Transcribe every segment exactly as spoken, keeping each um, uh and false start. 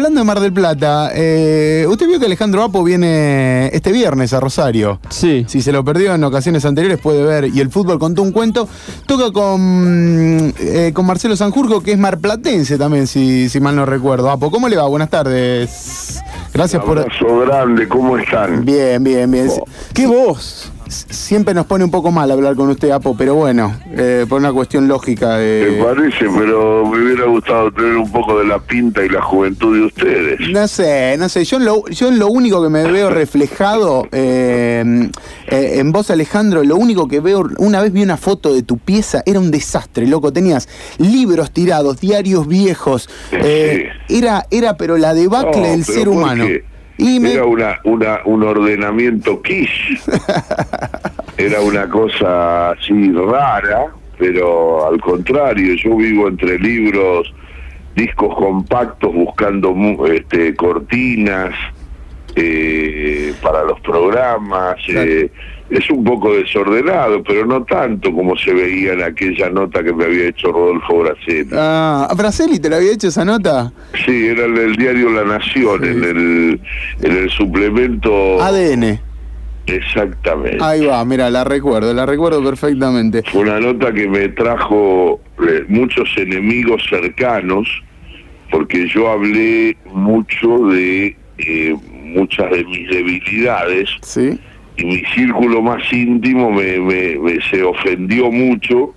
hablando de Mar del Plata, eh, usted vio que Alejandro Apo viene este viernes a Rosario. Sí. Si se lo perdió en ocasiones anteriores puede ver. Y el fútbol contó un cuento. Toca con, eh, con Marcelo Sanjurjo, que es marplatense también, si, si mal no recuerdo. Apo, ¿cómo le va? Buenas tardes. Gracias por... Un abrazo grande, ¿cómo están? Bien, bien, bien. Oh. ¿Qué voz? Siempre nos pone un poco mal hablar con usted, Apo, pero bueno, eh, por una cuestión lógica de... Me parece, pero me hubiera gustado tener un poco de la pinta y la juventud de ustedes. No sé, no sé, yo en lo, yo en lo único que me veo reflejado eh, eh, en vos, Alejandro, lo único que veo, una vez vi una foto de tu pieza, era un desastre, loco, tenías libros tirados, diarios viejos, eh, Sí. era, era pero la debacle No, del pero ser ¿por humano. qué? Y me... Era una, una, un ordenamiento quiche. Era una cosa así rara, pero al contrario, yo vivo entre libros, discos compactos, buscando mu- este, cortinas eh, para los programas. Claro. Eh, es un poco desordenado, pero no tanto como se veía en aquella nota que me había hecho Rodolfo Braceli. Ah, ¿Braceli te la había hecho esa nota? Sí, era el del diario La Nación, Sí. en el en el suplemento... A D N. Exactamente. Ahí va, mira, la recuerdo, la recuerdo perfectamente. Fue una nota que me trajo eh, muchos enemigos cercanos, porque yo hablé mucho de eh, muchas de mis debilidades, ¿Sí? y mi círculo más íntimo me, me, me se ofendió mucho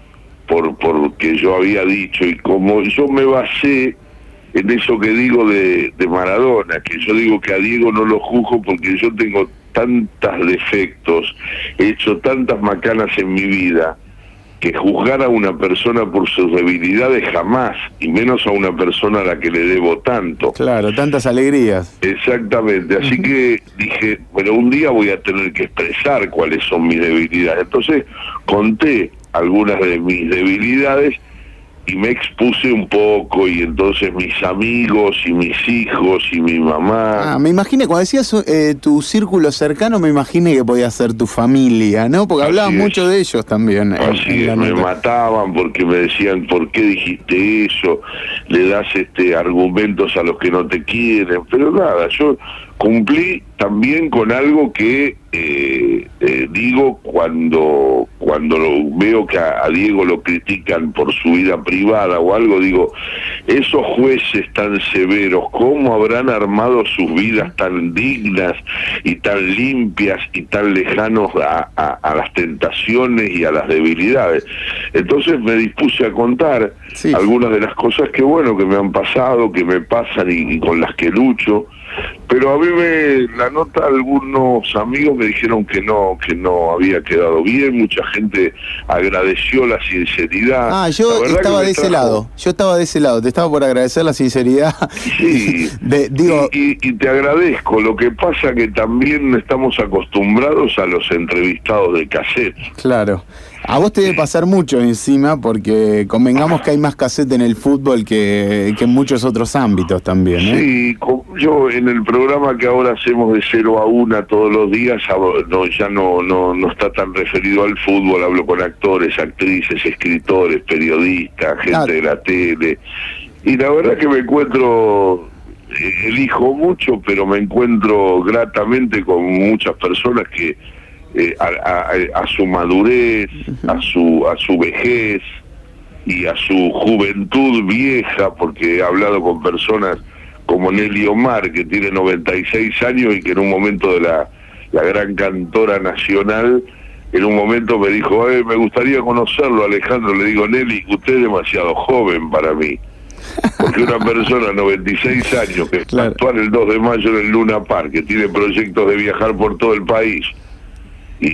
por porque yo había dicho, y como yo me basé en eso que digo de, de Maradona, que yo digo que a Diego no lo juzgo porque yo tengo tantos defectos, he hecho tantas macanas en mi vida, que juzgar a una persona por sus debilidades jamás, y menos a una persona a la que le debo tanto. Claro, tantas alegrías. Exactamente, así que dije, bueno, un día voy a tener que expresar cuáles son mis debilidades. Entonces conté algunas de mis debilidades y me expuse un poco, y entonces mis amigos y mis hijos y mi mamá... Ah, me imaginé, cuando decías eh, tu círculo cercano, me imaginé que podía ser tu familia, ¿no? Porque hablabas Así es. mucho de ellos también. en- Así en la es, me nota. mataban porque me decían, ¿por qué dijiste eso? Le das este argumentos a los que no te quieren, pero nada, yo cumplí también con algo que eh, eh, digo cuando cuando lo, veo que a, a Diego lo critican por su vida privada o algo, digo, esos jueces tan severos, ¿cómo habrán armado sus vidas tan dignas y tan limpias y tan lejanos a, a, a las tentaciones y a las debilidades? Entonces me dispuse a contar Sí. algunas de las cosas que bueno, que me han pasado, que me pasan y, y con las que lucho. Pero a mí me, la nota, algunos amigos me dijeron que no, que no había quedado bien, mucha gente agradeció la sinceridad. Ah, yo La verdad estaba que me de ese trajo- lado, yo estaba de ese lado, te estaba por agradecer la sinceridad. Sí, De- digo, y, y, y te agradezco, lo que pasa que también estamos acostumbrados a los entrevistados de cassette. claro, a vos te debe pasar mucho encima, porque convengamos que hay más cassette en el fútbol que, que en muchos otros ámbitos también, ¿eh? Sí, co- yo en el programa que ahora hacemos de cero a una todos los días, a- no, ya no, no, no está tan referido al fútbol, hablo con actores, actrices, escritores, periodistas, gente Claro. de la tele, y la verdad que me encuentro, eh, elijo mucho, pero me encuentro gratamente con muchas personas que eh, a, a- a su madurez, a su, a su vejez y a su juventud vieja, porque he hablado con personas como Nelly Omar, que tiene noventa y seis años y que en un momento de la, la gran cantora nacional, en un momento me dijo, eh, me gustaría conocerlo, Alejandro. Le digo, Nelly, usted es demasiado joven para mí. Porque una persona de noventa y seis años que Claro. va a actuar el dos de mayo en el Luna Park, que tiene proyectos de viajar por todo el país, y,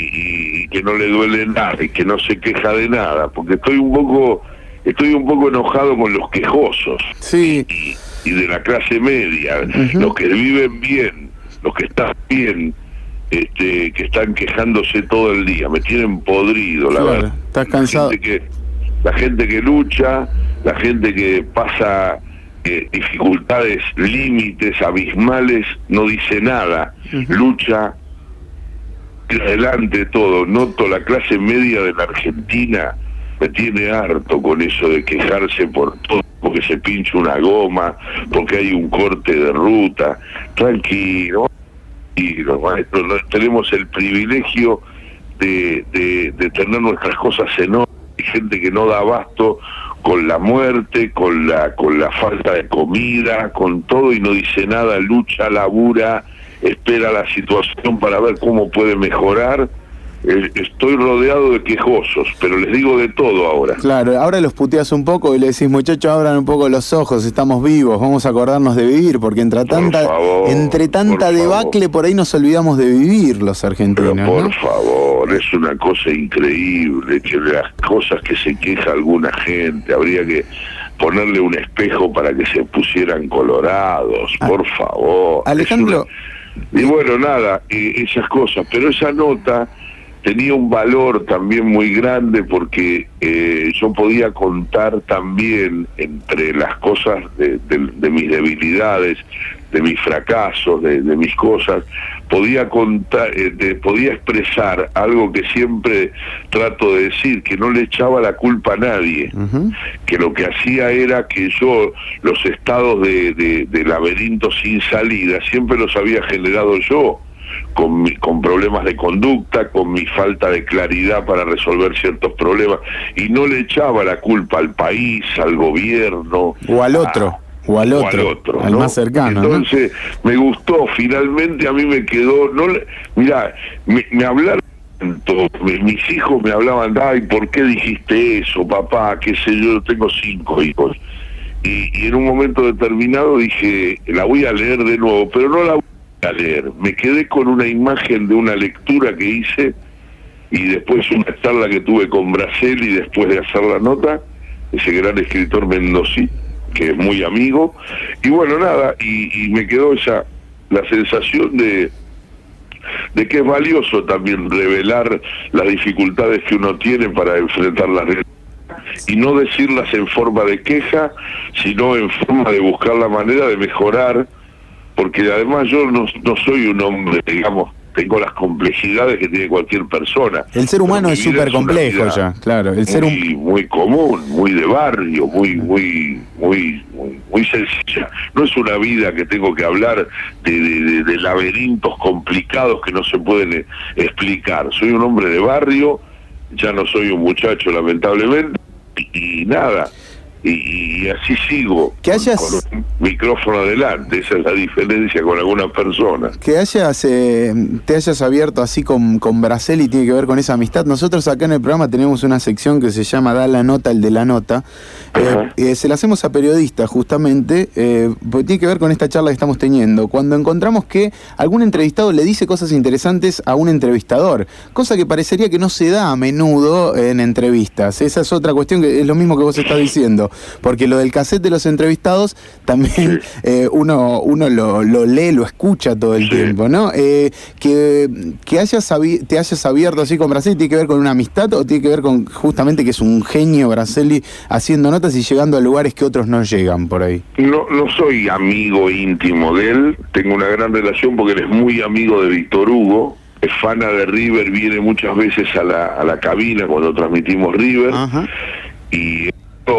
y- y que no le duele nada y que no se queja de nada, porque estoy un poco estoy un poco enojado con los quejosos Sí. y, y de la clase media, Ujú. los que viven bien, los que están bien, este, que están quejándose todo el día, me tienen podrido, la Claro, verdad. estás cansado. La gente que, la gente que lucha, la gente que pasa eh, dificultades, límites abismales, no dice nada, Ujú. lucha adelante todo. Noto la clase media de la Argentina me tiene harto con eso de quejarse por todo. porque se pincha una goma, porque hay un corte de ruta. Tranquilo, tranquilo, maestro, tenemos el privilegio de, de, de tener nuestras cosas en orden. Hay gente que no da abasto con la muerte, con la, con la falta de comida, con todo, y no dice nada, lucha, labura, espera la situación para ver cómo puede mejorar. Estoy rodeado de quejosos, pero les digo de todo ahora. Claro, ahora los puteas un poco y le decís, muchachos, abran un poco los ojos, estamos vivos, vamos a acordarnos de vivir, porque entre tanta, por favor, entre tanta por debacle favor. Por ahí nos olvidamos de vivir los argentinos. Pero por ¿no? favor, es una cosa increíble, que las cosas que se queja alguna gente, habría que ponerle un espejo para que se pusieran colorados, ah, por favor. Alejandro. Una... Y bueno, nada, eh, esas cosas, pero esa nota tenía un valor también muy grande porque eh, yo podía contar también entre las cosas de, de, de mis debilidades, de mis fracasos, de, de mis cosas, podía contar, eh, de, podía expresar algo que siempre trato de decir, que no le echaba la culpa a nadie, uh-huh. que lo que hacía era que yo los estados de, de, de laberinto sin salida siempre los había generado yo. Con, mi, con problemas de conducta, con mi falta de claridad para resolver ciertos problemas, y no le echaba la culpa al país, al gobierno o al otro a, o al otro, o al, otro, al ¿no? más cercano. Entonces ¿no? me gustó, finalmente a mí me quedó, no le, mirá, me, me hablaron tanto, me, mis hijos me hablaban, ay, ¿por qué dijiste eso, papá? Qué sé yo, tengo cinco hijos, y, y en un momento determinado dije, la voy a leer de nuevo, pero no la voy a leer, me quedé con una imagen de una lectura que hice y después una charla que tuve con Braselli después de hacer la nota, ese gran escritor mendocino que es muy amigo, y bueno, nada, y, y me quedó esa la sensación de de que es valioso también revelar las dificultades que uno tiene para enfrentar las realidades y no decirlas en forma de queja, sino en forma de buscar la manera de mejorar, porque además yo no, no soy un hombre, digamos, tengo las complejidades que tiene cualquier persona. El ser humano es súper complejo ya, claro. El muy, ser hum... muy común, muy de barrio, muy, muy, muy, muy, muy sencilla. No es una vida que tengo que hablar de, de, de, de laberintos complicados que no se pueden explicar. Soy un hombre de barrio, ya no soy un muchacho, lamentablemente, y, y nada. Y, y así sigo, que hayas... con un micrófono adelante, esa es la diferencia con algunas personas. Que hayas eh, te hayas abierto así con, con Braselli tiene que ver con esa amistad. Nosotros acá en el programa tenemos una sección que se llama Da la nota, el de la nota. Eh, eh, se la hacemos a periodistas justamente, eh, porque tiene que ver con esta charla que estamos teniendo. Cuando encontramos que algún entrevistado le dice cosas interesantes a un entrevistador, cosa que parecería que no se da a menudo en entrevistas. Esa es otra cuestión que es lo mismo que vos estás diciendo. Porque lo del cassette de los entrevistados también sí. eh, uno uno lo, lo lee, lo escucha todo el sí. tiempo, ¿no? Eh, que que hayas te hayas abierto así con Braselli, ¿tiene que ver con una amistad o tiene que ver con justamente que es un genio Braselli haciendo notas y llegando a lugares que otros no llegan por ahí? No, no soy amigo íntimo de él, tengo una gran relación porque él es muy amigo de Víctor Hugo, es fana de River, viene muchas veces a la, a la cabina cuando transmitimos River. Ajá. Y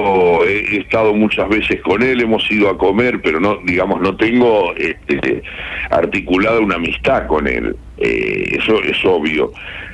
he estado muchas veces con él, hemos ido a comer, pero no, digamos, no tengo este, articulada una amistad con él, eh, eso es obvio,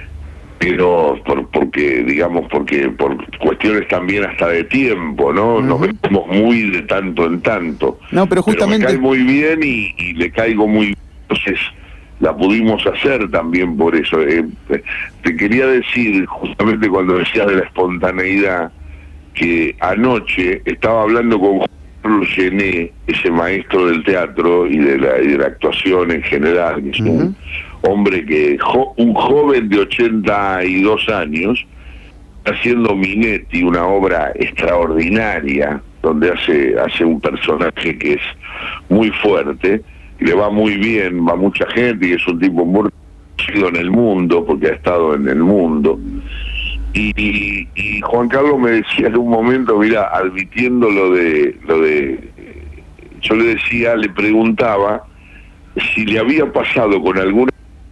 pero por, porque, digamos, porque por cuestiones también hasta de tiempo, ¿no? Uh-huh. Nos vemos muy de tanto en tanto. No, pero justamente... Pero me cae muy bien y, y le caigo muy bien, entonces la pudimos hacer también por eso. Eh, te quería decir, justamente cuando decías de la espontaneidad, que anoche estaba hablando con Juan Gené, ese maestro del teatro y de la, y de la actuación en general, que es uh-huh. un hombre que, jo, un joven de ochenta y dos años, haciendo Minetti, una obra extraordinaria, donde hace, hace un personaje que es muy fuerte, y le va muy bien, va mucha gente, y es un tipo muy conocido en el mundo, porque ha estado en el mundo. Y, y, y Juan Carlos me decía en un momento, mira, admitiendo lo de, lo de, yo le decía, le preguntaba si le había pasado con alguna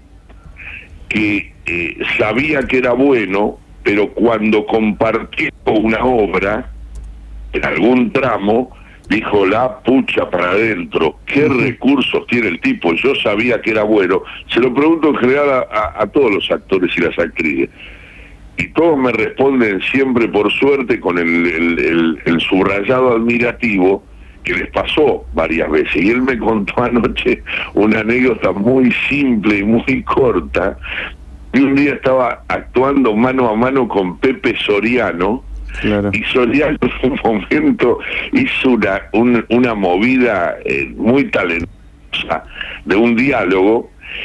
que eh, sabía que era bueno, pero cuando compartió una obra, en algún tramo, dijo la pucha para adentro, ¿qué recursos tiene el tipo? Yo sabía que era bueno. Se lo pregunto en general a, a, a todos los actores y las actrices. Y todos me responden siempre, por suerte, con el, el, el, el subrayado admirativo que les pasó varias veces. Y él me contó anoche una anécdota muy simple y muy corta. Y un día estaba actuando mano a mano con Pepe Soriano. Claro. Y Soriano en un momento hizo una, un, una movida eh, muy talentosa de un diálogo,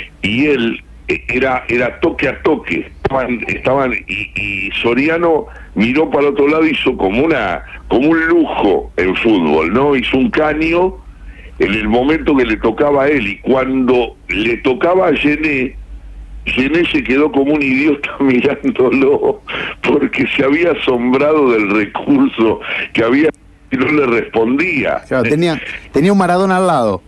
y él eh, era era toque a toque, estaban, estaban y, y Soriano miró para el otro lado, hizo como una como un lujo en fútbol, ¿no? Hizo un caño en el momento que le tocaba a él, y cuando le tocaba a Gené, Gené se quedó como un idiota mirándolo, porque se había asombrado del recurso que había y no le respondía. Claro, tenía, tenía un Maradona al lado.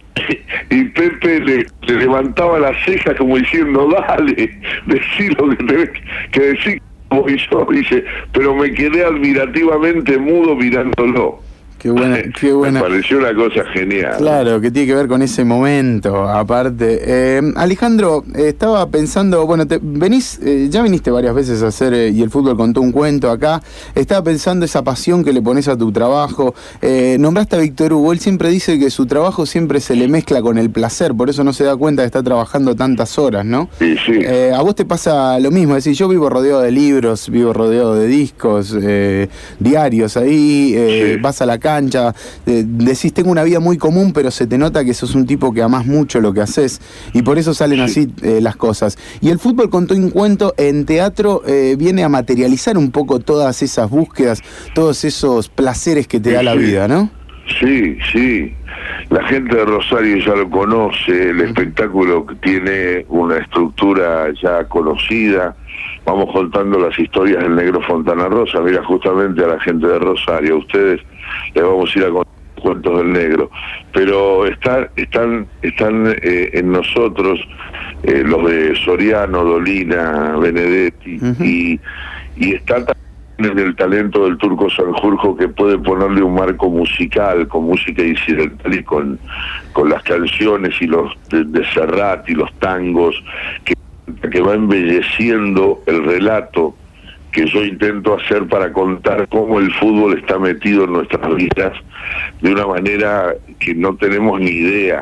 Y Pepe le, le levantaba las cejas como diciendo, dale, decí lo que tenés que decir, como yo, dice, pero me quedé admirativamente mudo mirándolo. Qué buena, qué buena. Me pareció una cosa genial. Claro, que tiene que ver con ese momento, aparte. Eh, Alejandro, eh, estaba pensando, bueno, te, venís, eh, ya viniste varias veces a hacer, eh, y el fútbol contó un cuento acá, estaba pensando esa pasión que le pones a tu trabajo, eh, nombraste a Víctor Hugo, él siempre dice que su trabajo siempre se le mezcla con el placer, por eso no se da cuenta que está trabajando tantas horas, ¿no? Sí, sí. Eh, a vos te pasa lo mismo, es decir, yo vivo rodeado de libros, vivo rodeado de discos, eh, diarios ahí, eh, sí. Vas a la cancha, eh, decís, tengo una vida muy común, pero se te nota que sos un tipo que amás mucho lo que haces, y por eso salen así eh, las cosas. Y el fútbol contó un cuento en teatro, eh, viene a materializar un poco todas esas búsquedas, todos esos placeres que te da la vida, ¿no? Sí, sí. La gente de Rosario ya lo conoce, el espectáculo tiene una estructura ya conocida. Vamos contando las historias del Negro Fontana Rosa. Mira, justamente a la gente de Rosario, a ustedes les vamos a ir a contar cuentos del Negro, pero están están están eh, en nosotros eh, los de Soriano, Dolina, Benedetti, uh-huh. y y está también el talento del Turco Sanjurjo, que puede ponerle un marco musical con música incidental y con con las canciones y los de, de Serrat y los tangos, que que va embelleciendo el relato que yo intento hacer para contar cómo el fútbol está metido en nuestras vidas de una manera que no tenemos ni idea.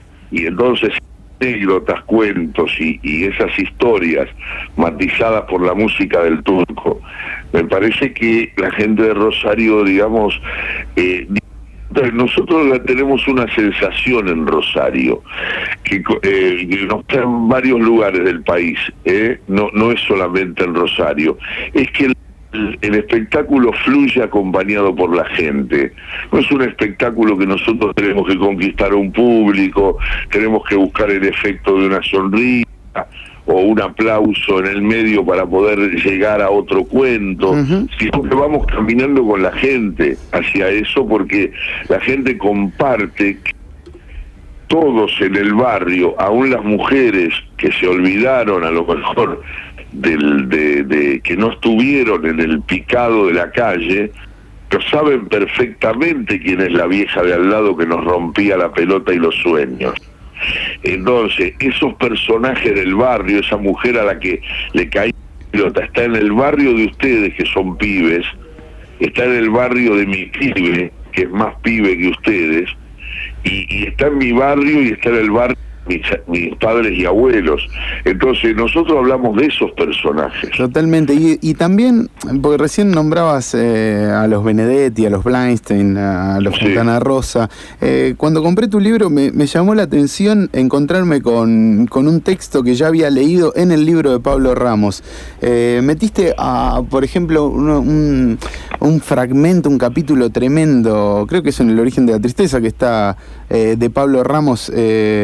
Y entonces anécdotas, cuentos y, y esas historias matizadas por la música del Turco, me parece que la gente de Rosario, digamos, eh, nosotros tenemos una sensación en Rosario que, eh, que nos está en varios lugares del país, ¿eh? no, no es solamente en Rosario, es que el, el, el espectáculo fluye acompañado por la gente. No es un espectáculo que nosotros tenemos que conquistar a un público, tenemos que buscar el efecto de una sonrisa o un aplauso en el medio para poder llegar a otro cuento, uh-huh. sino que vamos caminando con la gente hacia eso, porque la gente comparte, todos en el barrio, aún las mujeres que se olvidaron a lo mejor del, de, de que no estuvieron en el picado de la calle, pero saben perfectamente quién es la vieja de al lado que nos rompía la pelota y los sueños. Entonces, esos personajes del barrio, esa mujer a la que le cae la pelota, está en el barrio de ustedes, que son pibes, está en el barrio de mi pibe, que es más pibe que ustedes, y, y está en mi barrio y está en el barrio de mis, mis padres y abuelos. Entonces, nosotros hablamos de esos personajes. Totalmente, y, y también, porque recién nombrabas eh, a los Benedetti, a los Blindstein, a los sí. Fontana Rosa. Eh, cuando compré tu libro me, me llamó la atención encontrarme con, con un texto que ya había leído en el libro de Pablo Ramos. Eh, metiste, a, por ejemplo, un, un, un fragmento, un capítulo tremendo, creo que es en El origen de la tristeza, que está eh, de Pablo Ramos. Eh,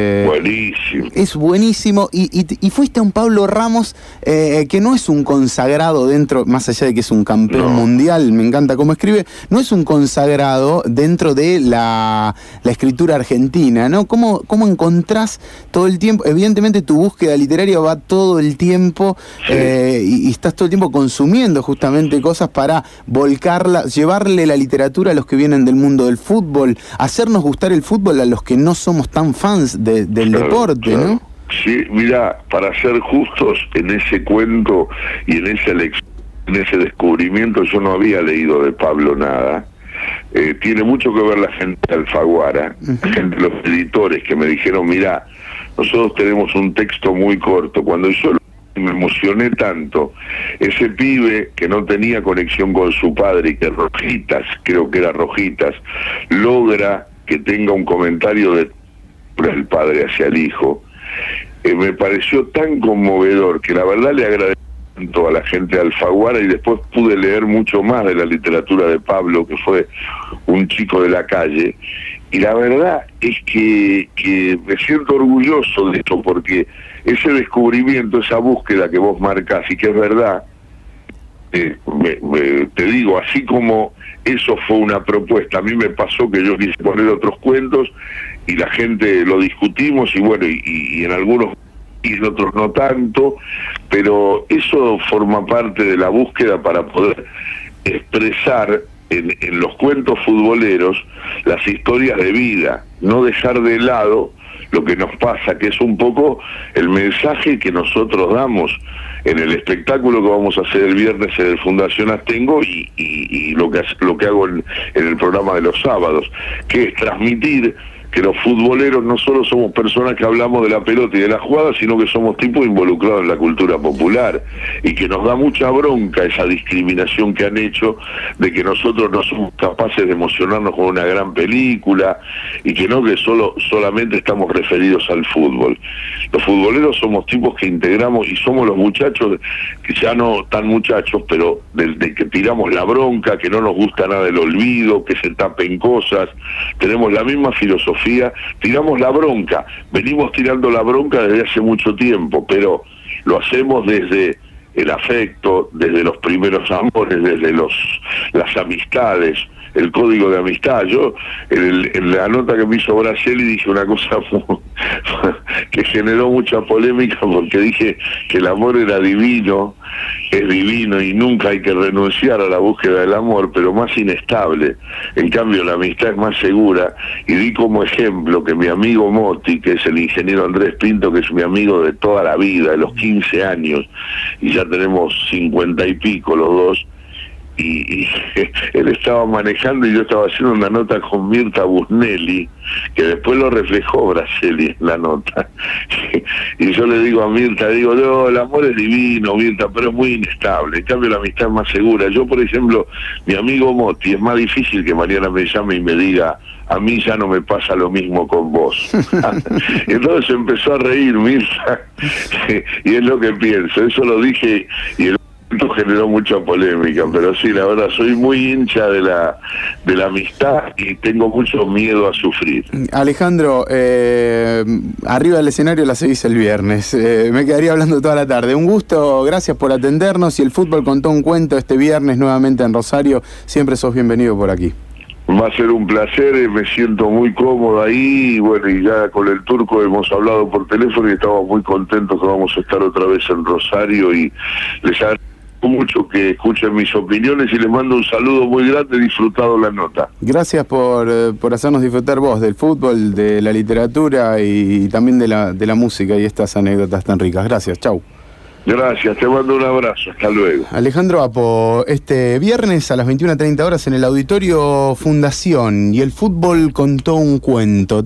buenísimo. Es buenísimo. Y, y, y fuiste a un Pablo Ramos eh, que no es un consagrado dentro, más allá de que es un campeón no. mundial, me encanta cómo escribe, no es un consagrado dentro de la, la escritura argentina, ¿no? ¿Cómo, cómo encontrás todo el tiempo? Evidentemente tu búsqueda literaria va todo el tiempo sí. eh, y, y estás todo el tiempo consumiendo justamente cosas para volcarla, llevarle la literatura a los que vienen del mundo del fútbol, hacernos gustar el fútbol a los que no somos tan fans de, del claro, deporte, claro. ¿no? Sí, mira, para ser justos, en ese cuento y en ese, en ese descubrimiento yo no había leído de Pablo nada. Eh, tiene mucho que ver la gente de Alfaguara, uh-huh. gente, los editores que me dijeron, mira, nosotros tenemos un texto muy corto. Cuando yo me emocioné tanto, ese pibe que no tenía conexión con su padre y que Rojitas, creo que era Rojitas, logra que tenga un comentario de el padre hacia el hijo, eh, me pareció tan conmovedor que la verdad le agradezco a la gente de Alfaguara y después pude leer mucho más de la literatura de Pablo, que fue un chico de la calle, y la verdad es que, que me siento orgulloso de esto porque ese descubrimiento, esa búsqueda que vos marcás y que es verdad, eh, me, me, te digo, así como eso fue una propuesta, a mí me pasó que yo quise poner otros cuentos y la gente lo discutimos y bueno, y, y en algunos y en otros no tanto, pero eso forma parte de la búsqueda para poder expresar en, en los cuentos futboleros las historias de vida, no dejar de lado lo que nos pasa, que es un poco el mensaje que nosotros damos en el espectáculo que vamos a hacer el viernes en el Fundación Astengo y, y, y lo que lo que hago en, en el programa de los sábados, que es transmitir que los futboleros no solo somos personas que hablamos de la pelota y de la jugada, sino que somos tipos involucrados en la cultura popular, y que nos da mucha bronca esa discriminación que han hecho de que nosotros no somos capaces de emocionarnos con una gran película, y que no que solo solamente estamos referidos al fútbol. Los futboleros somos tipos que integramos, y somos los muchachos, que ya no tan muchachos, pero de, de que tiramos la bronca, que no nos gusta nada el olvido, que se tapen cosas, tenemos la misma filosofía, tiramos la bronca, venimos tirando la bronca desde hace mucho tiempo, pero lo hacemos desde el afecto, desde los primeros amores, desde los las amistades, el código de amistad. Yo en, el, en la nota que me hizo Braceli dije una cosa que generó mucha polémica, porque dije que el amor era divino, es divino y nunca hay que renunciar a la búsqueda del amor, pero más inestable. En cambio la amistad es más segura, y di como ejemplo que mi amigo Moti, que es el ingeniero Andrés Pinto, que es mi amigo de toda la vida, de los quince años, y ya tenemos cincuenta y pico los dos, y, y él estaba manejando y yo estaba haciendo una nota con Mirta Busnelli, que después lo reflejó Braceli en la nota. Y yo le digo a Mirta, digo, no, el amor es divino, Mirta, pero es muy inestable. En cambio la amistad es más segura. Yo, por ejemplo, mi amigo Moti, es más difícil que mañana me llame y me diga, a mí ya no me pasa lo mismo con vos. Entonces empezó a reír Mirta, y es lo que pienso. Eso lo dije y el generó mucha polémica, pero sí, la verdad, soy muy hincha de la de la amistad y tengo mucho miedo a sufrir. Alejandro, eh, arriba del escenario la seguís el viernes, eh, me quedaría hablando toda la tarde. Un gusto, gracias por atendernos, y el fútbol contó un cuento este viernes nuevamente en Rosario, siempre sos bienvenido por aquí. Va a ser un placer, me siento muy cómodo ahí, y bueno, y ya con el Turco hemos hablado por teléfono y estamos muy contentos que vamos a estar otra vez en Rosario, y les agradezco mucho que escuchen mis opiniones y les mando un saludo muy grande, disfrutado la nota. Gracias por, por hacernos disfrutar vos del fútbol, de la literatura y también de la, de la música y estas anécdotas tan ricas. Gracias, chau. Gracias, te mando un abrazo, hasta luego. Alejandro Apo, este viernes a las veintiuna treinta horas en el Auditorio Fundación, y el fútbol contó un cuento.